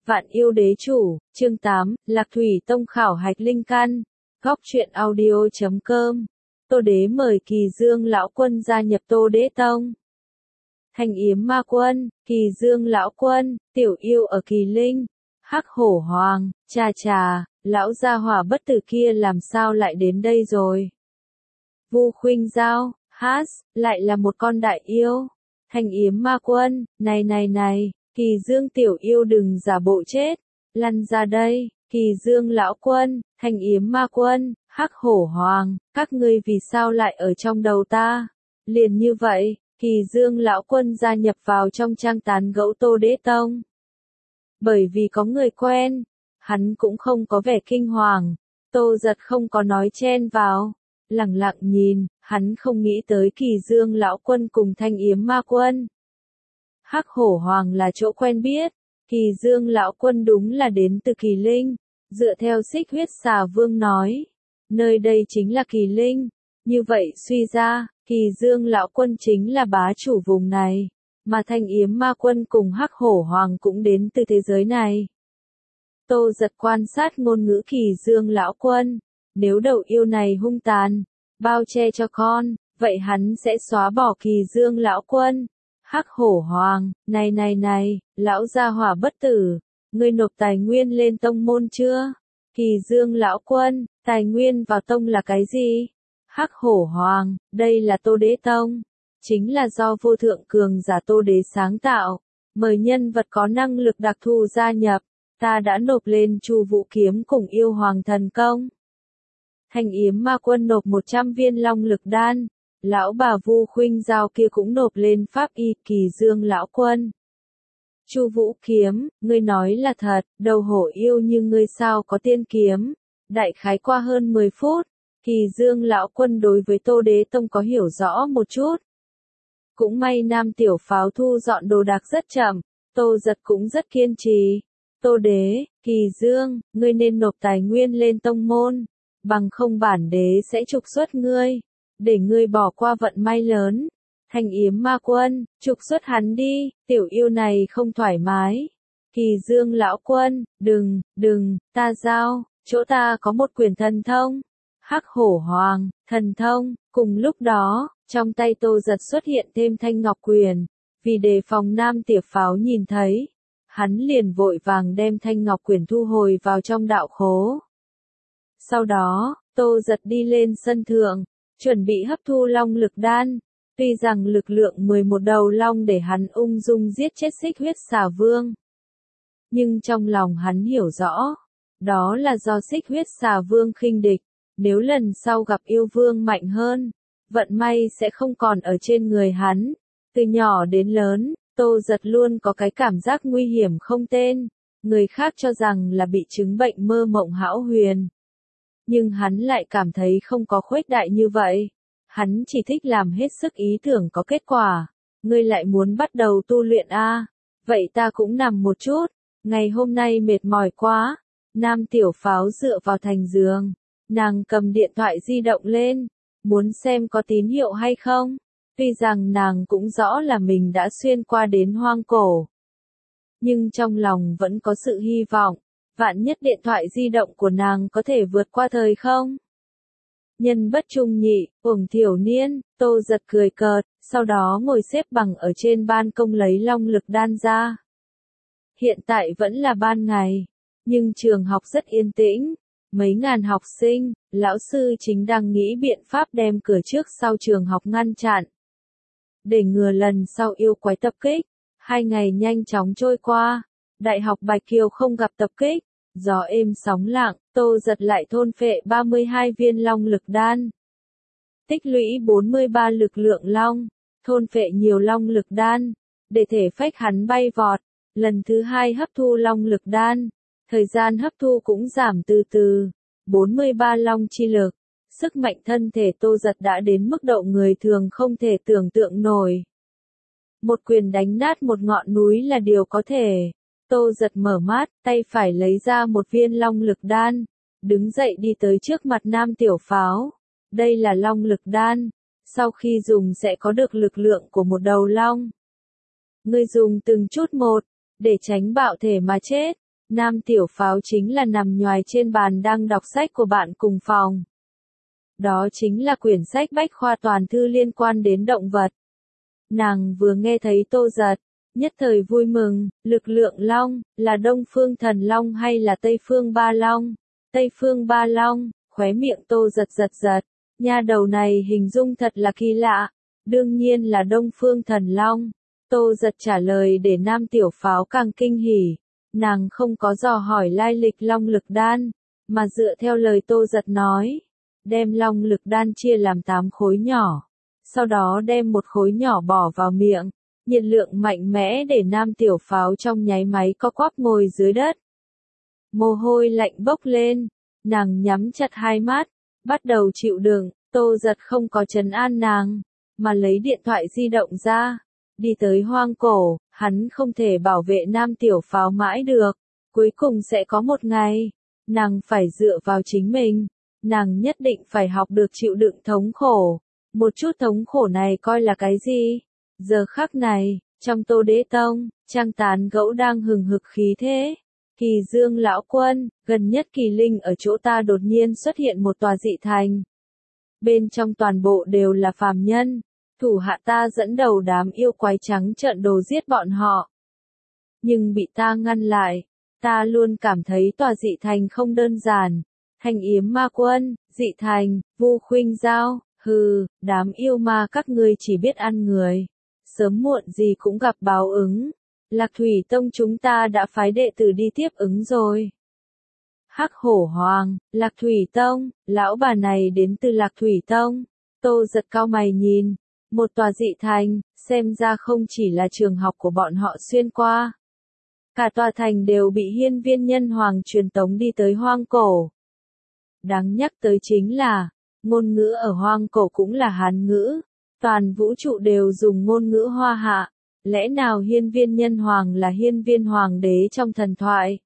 Vạn yêu đế chủ, chương 8, Lạc Thủy Tông khảo hạch linh căn. Góc truyện audio.com. Tô Đế mời Kỳ Dương lão quân gia nhập Tô Đế Tông. Thanh Yếm ma quân, Kỳ Dương lão quân, tiểu yêu ở Kỳ Linh, Hắc Hổ Hoàng, chà, lão gia hỏa bất tử kia làm sao lại đến đây rồi? Vu Khuynh Giao, lại là một con đại yêu. Thanh Yếm ma quân, này, Kỳ Dương tiểu yêu đừng giả bộ chết, lăn ra đây. Kỳ Dương lão quân, Thanh Yếm ma quân, Hắc Hổ Hoàng, các ngươi vì sao lại ở trong đầu ta? Liền như vậy, Kỳ Dương lão quân gia nhập vào trong trang tán gẫu Tô Đế Tông. Bởi vì có người quen, hắn cũng không có vẻ kinh hoàng, Tô Giật không có nói chen vào, lẳng lặng nhìn, hắn không nghĩ tới Kỳ Dương lão quân cùng Thanh Yếm ma quân. Hắc Hổ Hoàng là chỗ quen biết, Kỳ Dương lão quân đúng là đến từ Kỳ Linh, dựa theo Xích Huyết Xà Vương nói, nơi đây chính là Kỳ Linh, như vậy suy ra, Kỳ Dương lão quân chính là bá chủ vùng này, mà Thanh Yếm ma quân cùng Hắc Hổ Hoàng cũng đến từ thế giới này. Tô Giật quan sát ngôn ngữ Kỳ Dương lão quân, nếu đầu yêu này hung tàn, bao che cho con, vậy hắn sẽ xóa bỏ Kỳ Dương lão quân. Hắc Hổ Hoàng, này, lão gia hỏa bất tử, ngươi nộp tài nguyên lên tông môn chưa? Kỳ Dương lão quân, tài nguyên vào tông là cái gì? Hắc Hổ Hoàng, đây là Tô Đế Tông, chính là do vô thượng cường giả Tô Đế sáng tạo, mời nhân vật có năng lực đặc thù gia nhập, ta đã nộp lên Chu Vũ kiếm cùng Yêu Hoàng thần công. Thanh Yếm ma quân nộp 100 viên long lực đan. Lão bà Vu Khuynh Giao kia cũng nộp lên pháp y. Kỳ Dương lão quân. Chu Vũ kiếm, ngươi nói là thật, đầu hổ yêu như ngươi sao có tiên kiếm? Đại khái qua hơn 10 phút, Kỳ Dương lão quân đối với Tô Đế Tông có hiểu rõ một chút. Cũng may Nam Tiểu Pháo thu dọn đồ đạc rất chậm, Tô Giật cũng rất kiên trì. Tô Đế, Kỳ Dương, ngươi nên nộp tài nguyên lên tông môn, bằng không bản đế sẽ trục xuất ngươi, để ngươi bỏ qua vận may lớn. Thanh Yếm ma quân, trục xuất hắn đi, tiểu yêu này không thoải mái. Kỳ Dương lão quân, đừng, ta giao, chỗ ta có một quyển thần thông. Hắc Hổ Hoàng, thần thông, cùng lúc đó, trong tay Tô Giật xuất hiện thêm thanh ngọc quyền, vì đề phòng Nam Tiểu Pháo nhìn thấy, hắn liền vội vàng đem thanh ngọc quyền thu hồi vào trong đạo khố. Sau đó, Tô Giật đi lên sân thượng, chuẩn bị hấp thu long lực đan, tuy rằng lực lượng 11 đầu long để hắn ung dung giết chết Xích Huyết Xà Vương. Nhưng trong lòng hắn hiểu rõ, đó là do Xích Huyết Xà Vương khinh địch, nếu lần sau gặp yêu vương mạnh hơn, vận may sẽ không còn ở trên người hắn. Từ nhỏ đến lớn, Tô Giật luôn có cái cảm giác nguy hiểm không tên, người khác cho rằng là bị chứng bệnh mơ mộng hão huyền. Nhưng hắn lại cảm thấy không có khuếch đại như vậy. Hắn chỉ thích làm hết sức ý tưởng có kết quả. Ngươi lại muốn bắt đầu tu luyện a? Vậy ta cũng nằm một chút. Ngày hôm nay mệt mỏi quá. Nam Tiểu Pháo dựa vào thành giường. Nàng cầm điện thoại di động lên. Muốn xem có tín hiệu hay không. Tuy rằng nàng cũng rõ là mình đã xuyên qua đến hoang cổ. Nhưng trong lòng vẫn có sự hy vọng. Vạn nhất điện thoại di động của nàng có thể vượt qua thời không? Nhân bất trung nhị, uổng thiểu niên, Tô Giật cười cợt, sau đó ngồi xếp bằng ở trên ban công lấy long lực đan ra. Hiện tại vẫn là ban ngày, nhưng trường học rất yên tĩnh, mấy ngàn học sinh, lão sư chính đang nghĩ biện pháp đem cửa trước sau trường học ngăn chặn. Để ngừa lần sau yêu quái tập kích, 2 ngày nhanh chóng trôi qua. Đại học Bạch Kiều không gặp tập kích, gió êm sóng lặng, Tô Giật lại thôn phệ 32 viên long lực đan. Tích lũy 43 lực lượng long, thôn phệ nhiều long lực đan, để thể phách hắn bay vọt, lần thứ 2 hấp thu long lực đan, thời gian hấp thu cũng giảm từ từ, 43 long chi lực, sức mạnh thân thể Tô Giật đã đến mức độ người thường không thể tưởng tượng nổi. Một quyền đánh nát một ngọn núi là điều có thể. Tô Giật mở mắt, tay phải lấy ra một viên long lực đan, đứng dậy đi tới trước mặt Nam Tiểu Pháo. Đây là long lực đan, sau khi dùng sẽ có được lực lượng của một đầu long. Ngươi dùng từng chút một, để tránh bạo thể mà chết. Nam Tiểu Pháo chính là nằm nhoài trên bàn đang đọc sách của bạn cùng phòng. Đó chính là quyển sách bách khoa toàn thư liên quan đến động vật. Nàng vừa nghe thấy Tô Giật, nhất thời vui mừng, lực lượng long, là Đông Phương Thần Long hay là Tây Phương Ba Long? Tây Phương Ba Long, khóe miệng Tô Giật giật giật, nha đầu này hình dung thật là kỳ lạ, đương nhiên là Đông Phương Thần Long. Tô Giật trả lời để Nam Tiểu Pháo càng kinh hỉ, nàng không có dò hỏi lai lịch long lực đan, mà dựa theo lời Tô Giật nói, đem long lực đan chia làm 8 khối nhỏ, sau đó đem một khối nhỏ bỏ vào miệng, nhiệt lượng mạnh mẽ để Nam Tiểu Pháo trong nháy máy co quắp ngồi dưới đất. Mồ hôi lạnh bốc lên, nàng nhắm chặt hai mắt, bắt đầu chịu đựng. Tô Giật không có trấn an nàng, mà lấy điện thoại di động ra, đi tới hoang cổ, hắn không thể bảo vệ Nam Tiểu Pháo mãi được, cuối cùng sẽ có một ngày, nàng phải dựa vào chính mình, nàng nhất định phải học được chịu đựng thống khổ, một chút thống khổ này coi là cái gì? Giờ khắc này, trong Tô Đế Tông, Trăng Tán Gẫu đang hừng hực khí thế. Kỳ Dương lão quân, gần nhất kỳ linh ở chỗ ta đột nhiên xuất hiện một tòa dị thành. Bên trong toàn bộ đều là phàm nhân, thủ hạ ta dẫn đầu đám yêu quái trắng trợn đồ giết bọn họ. Nhưng bị ta ngăn lại, ta luôn cảm thấy tòa dị thành không đơn giản. Hành Yếm Ma Quân, dị thành, Vu Khuynh Giao, hừ, đám yêu ma các ngươi chỉ biết ăn người. Sớm muộn gì cũng gặp báo ứng. Lạc Thủy Tông chúng ta đã phái đệ tử đi tiếp ứng rồi. Hắc Hổ Hoàng, Lạc Thủy Tông, lão bà này đến từ Lạc Thủy Tông. Tô Giật cao mày nhìn, một tòa dị thành, xem ra không chỉ là trường học của bọn họ xuyên qua. Cả tòa thành đều bị hiên viên nhân hoàng truyền tống đi tới hoang cổ. Đáng nhắc tới chính là, ngôn ngữ ở hoang cổ cũng là Hán ngữ, toàn vũ trụ đều dùng ngôn ngữ Hoa Hạ. Lẽ nào hiên viên nhân hoàng là hiên viên hoàng đế trong thần thoại?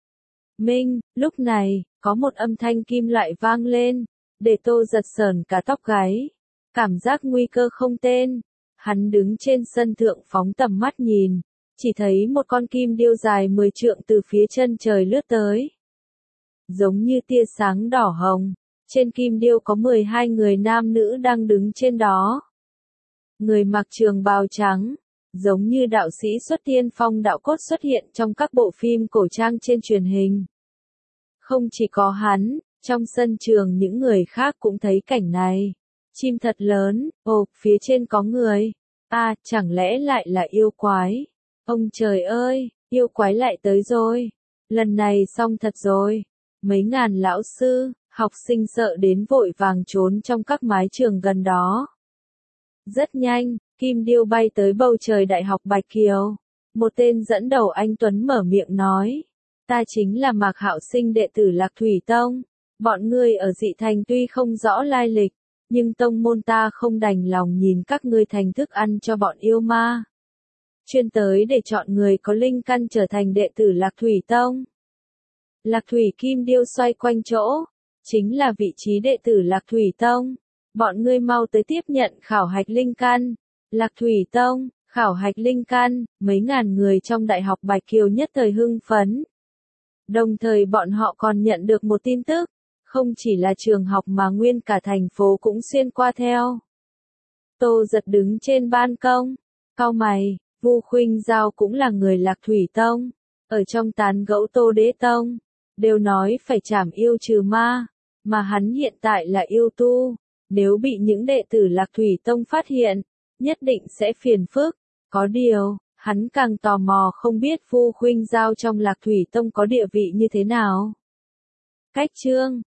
Minh, lúc này, có một âm thanh kim loại vang lên, để Tô Giật sởn cả tóc gáy. Cảm giác nguy cơ không tên. Hắn đứng trên sân thượng phóng tầm mắt nhìn, chỉ thấy một con kim điêu dài 10 trượng từ phía chân trời lướt tới. Giống như tia sáng đỏ hồng, trên kim điêu có 12 người nam nữ đang đứng trên đó. Người mặc trường bào trắng, giống như đạo sĩ xuất tiên phong đạo cốt xuất hiện trong các bộ phim cổ trang trên truyền hình. Không chỉ có hắn, trong sân trường những người khác cũng thấy cảnh này. Chim thật lớn, ồ, phía trên có người. À, chẳng lẽ lại là yêu quái? Ông trời ơi, yêu quái lại tới rồi. Lần này xong thật rồi. Mấy ngàn lão sư, học sinh sợ đến vội vàng trốn trong các mái trường gần đó. Rất nhanh, kim điêu bay tới bầu trời Đại học Bạch Kiều. Một tên dẫn đầu anh Tuấn mở miệng nói. Ta chính là Mạc Hạo Sinh đệ tử Lạc Thủy Tông. Bọn ngươi ở dị thành tuy không rõ lai lịch, nhưng tông môn ta không đành lòng nhìn các ngươi thành thức ăn cho bọn yêu ma. Chuyên tới để chọn người có linh căn trở thành đệ tử Lạc Thủy Tông. Lạc Thủy Kim Điêu xoay quanh chỗ, chính là vị trí đệ tử Lạc Thủy Tông. Bọn ngươi mau tới tiếp nhận khảo hạch linh căn. Lạc Thủy Tông, khảo hạch linh căn, mấy ngàn người trong Đại học Bạch Kiều nhất thời hưng phấn. Đồng thời bọn họ còn nhận được một tin tức, không chỉ là trường học mà nguyên cả thành phố cũng xuyên qua theo. Tô Giật đứng trên ban công, cau mày, Vu Khuynh Giao cũng là người Lạc Thủy Tông, ở trong tán gẫu Tô Đế Tông, đều nói phải trảm yêu trừ ma, mà hắn hiện tại là yêu tu, nếu bị những đệ tử Lạc Thủy Tông phát hiện, nhất định sẽ phiền phức. Có điều, hắn càng tò mò không biết Vu Khuynh Giao trong Lạc Thủy Tông có địa vị như thế nào. Cách chương